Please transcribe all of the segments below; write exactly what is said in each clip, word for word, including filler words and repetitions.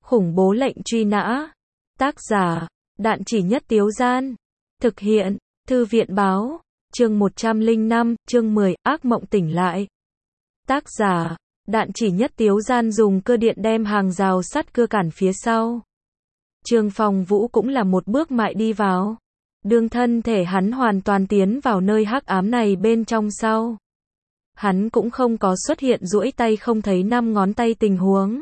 Khủng bố lệnh truy nã. Tác giả, Đạn Chỉ Nhất Tiếu Gian. Thực hiện, Thư viện báo. Chương một trăm lẻ năm, chương mười, ác mộng tỉnh lại. Tác giả, Đạn Chỉ Nhất Tiếu Gian dùng cơ điện đem hàng rào sắt cưa cản phía sau. Trương Phong Vũ cũng là một bước mại đi vào. Đương thân thể hắn hoàn toàn tiến vào nơi hắc ám này bên trong sau. Hắn cũng không có xuất hiện duỗi tay không thấy năm ngón tay tình huống.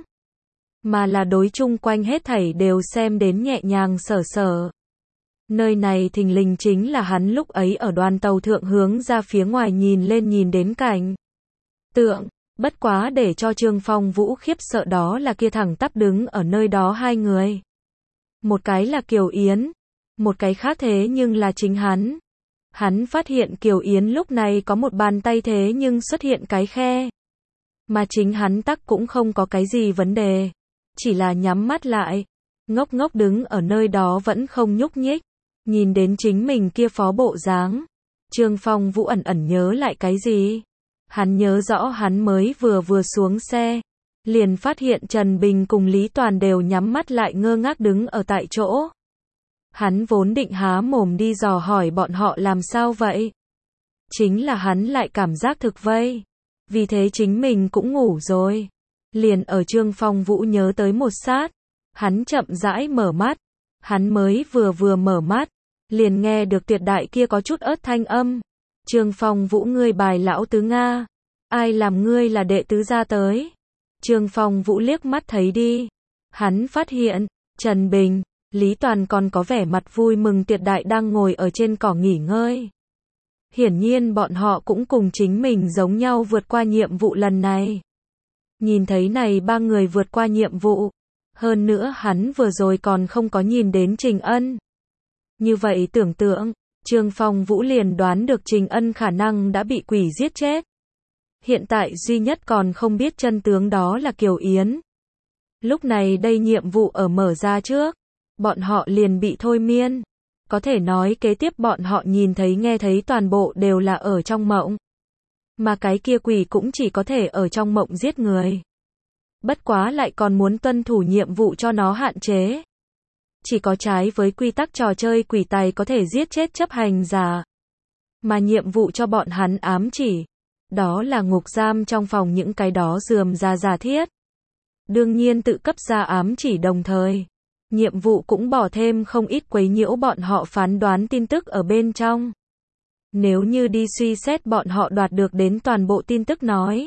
Mà là đối chung quanh hết thảy đều xem đến nhẹ nhàng sở sở. Nơi này thình lình chính là hắn lúc ấy ở đoàn tàu thượng hướng ra phía ngoài nhìn lên nhìn đến cảnh tượng. Bất quá để cho Trương Phong Vũ khiếp sợ đó là kia thẳng tắp đứng ở nơi đó hai người. Một cái là Kiều Yến, một cái khác thế nhưng là chính hắn. Hắn phát hiện Kiều Yến lúc này có một bàn tay thế nhưng xuất hiện cái khe. Mà chính hắn tắc cũng không có cái gì vấn đề. Chỉ là nhắm mắt lại. Ngốc ngốc đứng ở nơi đó vẫn không nhúc nhích. Nhìn đến chính mình kia phó bộ dáng. Trương Phong Vũ ẩn ẩn nhớ lại cái gì? Hắn nhớ rõ hắn mới vừa vừa xuống xe. Liền phát hiện Trần Bình cùng Lý Toàn đều nhắm mắt lại ngơ ngác đứng ở tại chỗ. Hắn vốn định há mồm đi dò hỏi bọn họ làm sao vậy. Chính là hắn lại cảm giác thực vây. Vì thế chính mình cũng ngủ rồi. Liền ở Trương Phong Vũ nhớ tới một sát. Hắn chậm rãi mở mắt. Hắn mới vừa vừa mở mắt. Liền nghe được tuyệt đại kia có chút ớt thanh âm. Trương Phong Vũ ngươi bài lão tứ Nga. Ai làm ngươi là đệ tứ ra tới. Trương Phong Vũ liếc mắt thấy đi. Hắn phát hiện, Trần Bình, Lý Toàn còn có vẻ mặt vui mừng tuyệt đại đang ngồi ở trên cỏ nghỉ ngơi. Hiển nhiên bọn họ cũng cùng chính mình giống nhau vượt qua nhiệm vụ lần này. Nhìn thấy này ba người vượt qua nhiệm vụ. Hơn nữa hắn vừa rồi còn không có nhìn đến Trình Ân. Như vậy tưởng tượng, Trương Phong Vũ liền đoán được Trình Ân khả năng đã bị quỷ giết chết. Hiện tại duy nhất còn không biết chân tướng đó là Kiều Yến. Lúc này đây nhiệm vụ ở mở ra trước. Bọn họ liền bị thôi miên. Có thể nói kế tiếp bọn họ nhìn thấy nghe thấy toàn bộ đều là ở trong mộng. Mà cái kia quỷ cũng chỉ có thể ở trong mộng giết người. Bất quá lại còn muốn tuân thủ nhiệm vụ cho nó hạn chế. Chỉ có trái với quy tắc trò chơi quỷ tài có thể giết chết chấp hành giả. Mà nhiệm vụ cho bọn hắn ám chỉ. Đó là ngục giam trong phòng những cái đó rườm rà giả thiết. Đương nhiên tự cấp ra ám chỉ đồng thời. Nhiệm vụ cũng bỏ thêm không ít quấy nhiễu bọn họ phán đoán tin tức ở bên trong. Nếu như đi suy xét bọn họ đoạt được đến toàn bộ tin tức nói.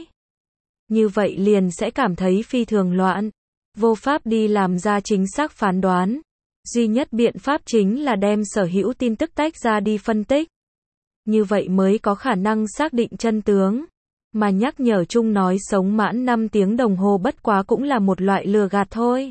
Như vậy liền sẽ cảm thấy phi thường loạn. Vô pháp đi làm ra chính xác phán đoán. Duy nhất biện pháp chính là đem sở hữu tin tức tách ra đi phân tích. Như vậy mới có khả năng xác định chân tướng. Mà nhắc nhở chung nói sống mãn năm tiếng đồng hồ bất quá cũng là một loại lừa gạt thôi.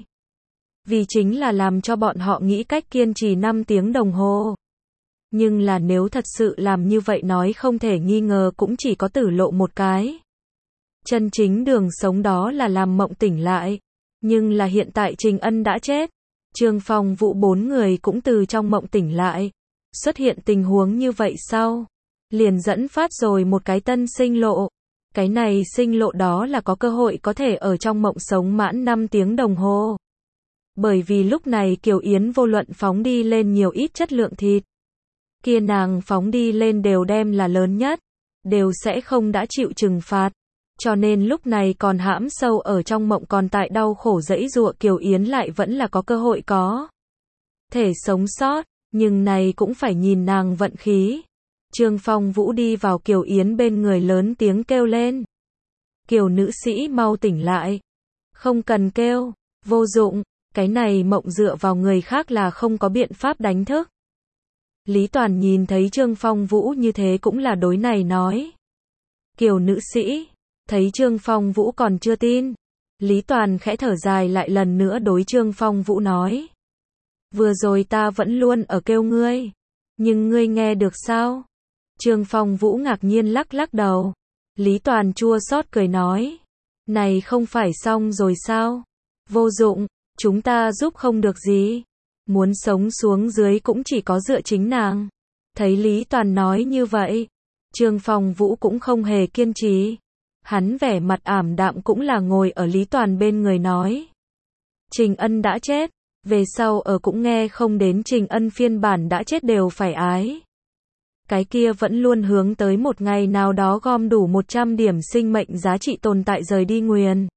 Vì chính là làm cho bọn họ nghĩ cách kiên trì năm tiếng đồng hồ. Nhưng là nếu thật sự làm như vậy nói không thể nghi ngờ cũng chỉ có tử lộ một cái. Chân chính đường sống đó là làm mộng tỉnh lại. Nhưng là hiện tại Trình Ân đã chết. Trương Phong Vũ bốn người cũng từ trong mộng tỉnh lại. Xuất hiện tình huống như vậy sau. Liền dẫn phát rồi một cái tân sinh lộ. Cái này sinh lộ đó là có cơ hội có thể ở trong mộng sống mãn năm tiếng đồng hồ. Bởi vì lúc này Kiều Yến vô luận phóng đi lên nhiều ít chất lượng thịt. Kia nàng phóng đi lên đều đem là lớn nhất. Đều sẽ không đã chịu trừng phạt. Cho nên lúc này còn hãm sâu ở trong mộng còn tại đau khổ dẫy dụa Kiều Yến lại vẫn là có cơ hội có thể sống sót. Nhưng này cũng phải nhìn nàng vận khí. Trương Phong Vũ đi vào Kiều Yến bên người lớn tiếng kêu lên. Kiều nữ sĩ mau tỉnh lại. Không cần kêu, vô dụng, cái này mộng dựa vào người khác là không có biện pháp đánh thức. Lý Toàn nhìn thấy Trương Phong Vũ như thế cũng là đối này nói. Kiều nữ sĩ, thấy Trương Phong Vũ còn chưa tin. Lý Toàn khẽ thở dài lại lần nữa đối Trương Phong Vũ nói. Vừa rồi ta vẫn luôn ở kêu ngươi. Nhưng ngươi nghe được sao? Trương Phong Vũ ngạc nhiên lắc lắc đầu. Lý Toàn chua xót cười nói. Này không phải xong rồi sao? Vô dụng, chúng ta giúp không được gì. Muốn sống xuống dưới cũng chỉ có dựa chính nàng. Thấy Lý Toàn nói như vậy. Trương Phong Vũ cũng không hề kiên trì. Hắn vẻ mặt ảm đạm cũng là ngồi ở Lý Toàn bên người nói. Trình Ân đã chết, về sau ở cũng nghe không đến Trình Ân phiên bản đã chết đều phải ái. Cái kia vẫn luôn hướng tới một ngày nào đó gom đủ một trăm điểm sinh mệnh giá trị tồn tại rời đi nguyền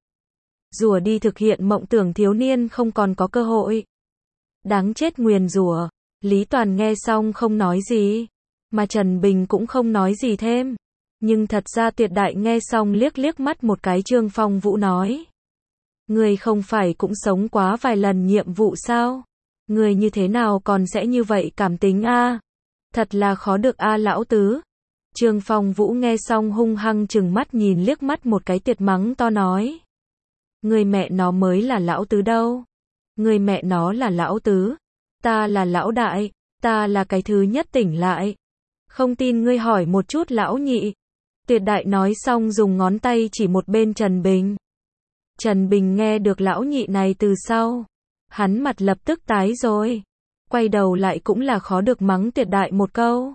rủa đi thực hiện mộng tưởng thiếu niên không còn có cơ hội. Đáng chết nguyền rủa. Lý Toàn nghe xong không nói gì, mà Trần Bình cũng không nói gì thêm. Nhưng thật ra Tuyệt Đại nghe xong liếc liếc mắt một cái Trương Phong Vũ nói. Người không phải cũng sống quá vài lần nhiệm vụ sao? Người như thế nào còn sẽ như vậy cảm tính a? Thật là khó được a lão tứ. Trương Phong Vũ nghe xong hung hăng chừng mắt nhìn liếc mắt một cái Tuyệt mắng to nói. Người mẹ nó mới là lão tứ đâu. Người mẹ nó là lão tứ. Ta là lão đại. Ta là cái thứ nhất tỉnh lại. Không tin ngươi hỏi một chút lão nhị. Tuyệt Đại nói xong dùng ngón tay chỉ một bên Trần Bình. Trần Bình nghe được lão nhị này từ sau. Hắn mặt lập tức tái rồi. Quay đầu lại cũng là khó được mắng Tuyệt Đại một câu.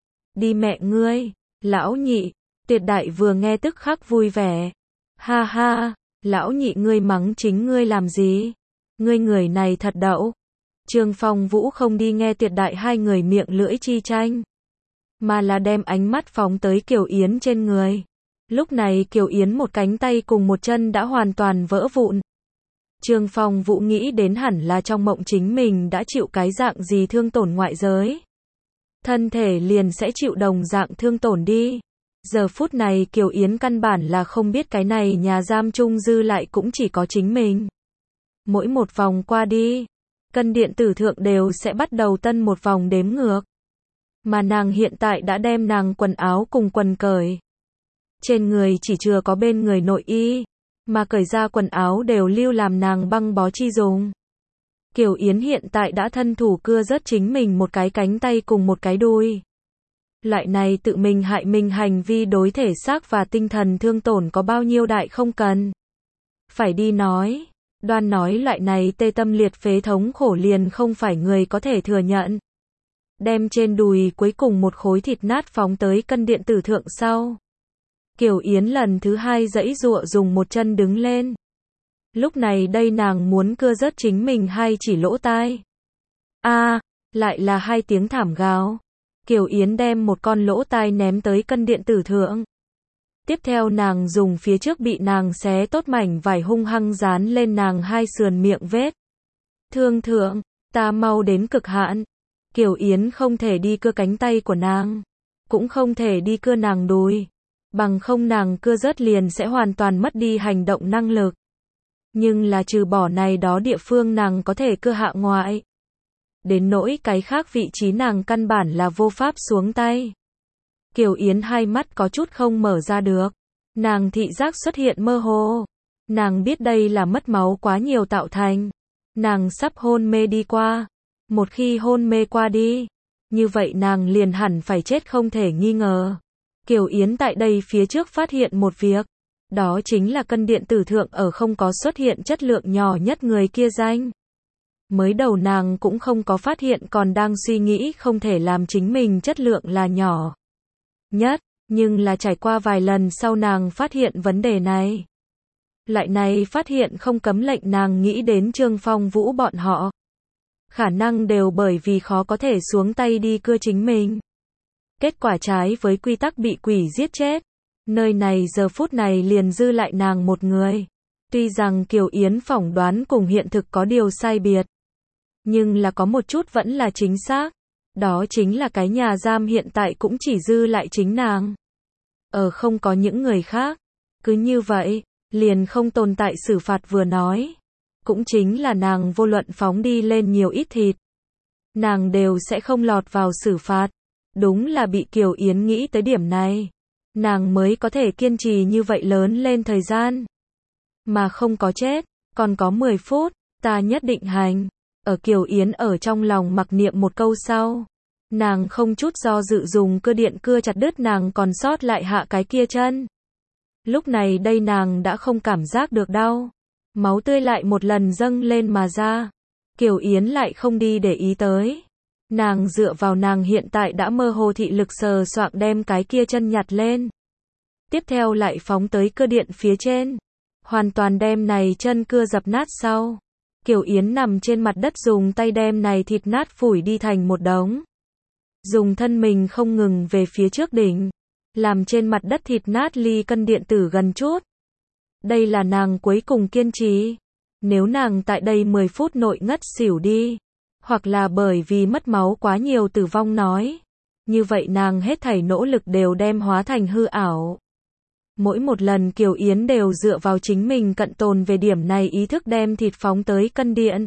Đi mẹ ngươi, lão nhị. Tuyệt Đại vừa nghe tức khắc vui vẻ. Ha ha, lão nhị ngươi mắng chính ngươi làm gì? Ngươi người này thật đậu. Trương Phong Vũ không đi nghe Tuyệt Đại hai người miệng lưỡi chi tranh, mà là đem ánh mắt phóng tới Kiều Yến trên người. Lúc này Kiều Yến một cánh tay cùng một chân đã hoàn toàn vỡ vụn. Trương Phong Vũ nghĩ đến hẳn là trong mộng chính mình đã chịu cái dạng gì thương tổn ngoại giới. Thân thể liền sẽ chịu đồng dạng thương tổn đi. Giờ phút này Kiều Yến căn bản là không biết cái này nhà giam chung dư lại cũng chỉ có chính mình. Mỗi một vòng qua đi, cân điện tử thượng đều sẽ bắt đầu tân một vòng đếm ngược. Mà nàng hiện tại đã đem nàng quần áo cùng quần cởi. Trên người chỉ chừa có bên người nội y, mà cởi ra quần áo đều lưu làm nàng băng bó chi dùng. Kiều Yến hiện tại đã thân thủ cưa rớt chính mình một cái cánh tay cùng một cái đùi. Loại này tự mình hại mình hành vi đối thể xác và tinh thần thương tổn có bao nhiêu đại không cần phải đi nói. Đoan nói loại này tê tâm liệt phế thống khổ liền không phải người có thể thừa nhận. Đem trên đùi cuối cùng một khối thịt nát phóng tới cân điện tử thượng sau. Kiều Yến lần thứ hai giãy giụa dùng một chân đứng lên. Lúc này đây nàng muốn cưa rớt chính mình hai chỉ lỗ tai. A, à, lại là hai tiếng thảm gào. Kiều Yến đem một con lỗ tai ném tới cân điện tử thượng. Tiếp theo nàng dùng phía trước bị nàng xé tốt mảnh vải hung hăng dán lên nàng hai sườn miệng vết thương thượng. Ta mau đến cực hạn. Kiều Yến không thể đi cưa cánh tay của nàng, cũng không thể đi cưa nàng đùi, bằng không nàng cưa rớt liền sẽ hoàn toàn mất đi hành động năng lực. Nhưng là trừ bỏ này đó địa phương nàng có thể cưa hạ ngoại. Đến nỗi cái khác vị trí nàng căn bản là vô pháp xuống tay. Kiều Yến hai mắt có chút không mở ra được. Nàng thị giác xuất hiện mơ hồ. Nàng biết đây là mất máu quá nhiều tạo thành. Nàng sắp hôn mê đi qua. Một khi hôn mê qua đi, như vậy nàng liền hẳn phải chết không thể nghi ngờ. Kiều Yến tại đây phía trước phát hiện một việc. Đó chính là cân điện tử thượng ở không có xuất hiện chất lượng nhỏ nhất người kia danh. Mới đầu nàng cũng không có phát hiện còn đang suy nghĩ không thể làm chính mình chất lượng là nhỏ nhất, nhưng là trải qua vài lần sau nàng phát hiện vấn đề này. Lại này phát hiện không cấm lệnh nàng nghĩ đến Trương Phong Vũ bọn họ. Khả năng đều bởi vì khó có thể xuống tay đi cưa chính mình. Kết quả trái với quy tắc bị quỷ giết chết. Nơi này giờ phút này liền dư lại nàng một người. Tuy rằng Kiều Yến phỏng đoán cùng hiện thực có điều sai biệt, nhưng là có một chút vẫn là chính xác. Đó chính là cái nhà giam hiện tại cũng chỉ dư lại chính nàng. Ở không có những người khác. Cứ như vậy, liền không tồn tại xử phạt vừa nói. Cũng chính là nàng vô luận phóng đi lên nhiều ít thịt, nàng đều sẽ không lọt vào xử phạt. Đúng là bị Kiều Yến nghĩ tới điểm này, nàng mới có thể kiên trì như vậy lớn lên thời gian. Mà không có chết, còn có mười phút, ta nhất định hành. Ở Kiều Yến ở trong lòng mặc niệm một câu sau, nàng không chút do dự dùng cưa điện cưa chặt đứt nàng còn sót lại hạ cái kia chân. Lúc này đây nàng đã không cảm giác được đau. Máu tươi lại một lần dâng lên mà ra. Kiều Yến lại không đi để ý tới. Nàng dựa vào nàng hiện tại đã mơ hồ thị lực sờ soạng đem cái kia chân nhặt lên. Tiếp theo lại phóng tới cưa điện phía trên. Hoàn toàn đem này chân cưa dập nát sau. Kiều Yến nằm trên mặt đất dùng tay đem này thịt nát phủi đi thành một đống. Dùng thân mình không ngừng về phía trước đỉnh, làm trên mặt đất thịt nát ly cân điện tử gần chút. Đây là nàng cuối cùng kiên trì. Nếu nàng tại đây mười phút nội ngất xỉu đi, hoặc là bởi vì mất máu quá nhiều tử vong nói, như vậy nàng hết thảy nỗ lực đều đem hóa thành hư ảo. Mỗi một lần Kiều Yến đều dựa vào chính mình cận tồn về điểm này ý thức đem thịt phóng tới cân điện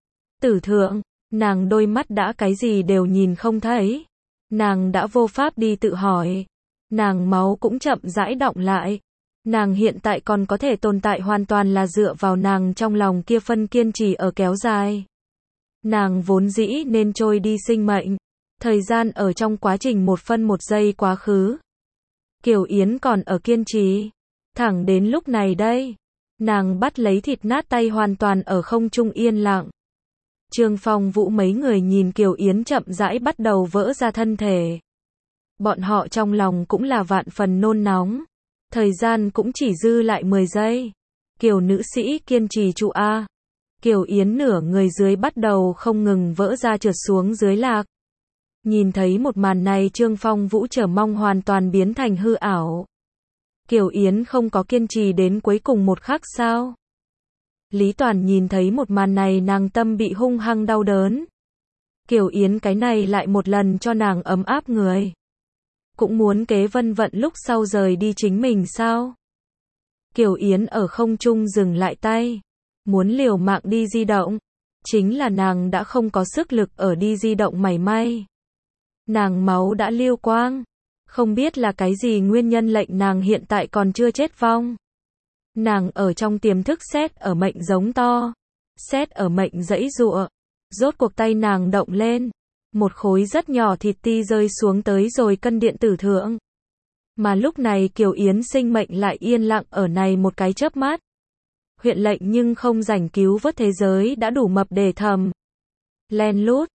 tử thượng, nàng đôi mắt đã cái gì đều nhìn không thấy. Nàng đã vô pháp đi tự hỏi. Nàng máu cũng chậm rãi đọng lại. Nàng hiện tại còn có thể tồn tại hoàn toàn là dựa vào nàng trong lòng kia phân kiên trì ở kéo dài. Nàng vốn dĩ nên trôi đi sinh mệnh. Thời gian ở trong quá trình một phân một giây quá khứ. Kiều Yến còn ở kiên trì. Thẳng đến lúc này đây. Nàng bắt lấy thịt nát tay hoàn toàn ở không trung yên lặng. Trương Phong Vũ mấy người nhìn Kiều Yến chậm rãi bắt đầu vỡ ra thân thể. Bọn họ trong lòng cũng là vạn phần nôn nóng. Thời gian cũng chỉ dư lại mười giây. Kiều nữ sĩ kiên trì trụ A. Kiều Yến nửa người dưới bắt đầu không ngừng vỡ ra trượt xuống dưới lạc. Nhìn thấy một màn này Trương Phong Vũ chờ mong hoàn toàn biến thành hư ảo. Kiều Yến không có kiên trì đến cuối cùng một khắc sao? Lý Toàn nhìn thấy một màn này nàng tâm bị hung hăng đau đớn. Kiều Yến cái này lại một lần cho nàng ấm áp người. Cũng muốn kế vân vận lúc sau rời đi chính mình sao? Kiều Yến ở không trung dừng lại tay. Muốn liều mạng đi di động. Chính là nàng đã không có sức lực ở đi di động mảy may. Nàng máu đã lưu quang. Không biết là cái gì nguyên nhân lệnh nàng hiện tại còn chưa chết vong. Nàng ở trong tiềm thức xét ở mệnh giống to. Xét ở mệnh dãy dụa. Rốt cuộc tay nàng động lên. Một khối rất nhỏ thịt ti rơi xuống tới rồi cân điện tử thượng. Mà lúc này Kiều Yến sinh mệnh lại yên lặng ở này một cái chớp mắt. Huyện lệnh nhưng không rảnh cứu vớt thế giới đã đủ mập để thầm. Len lút.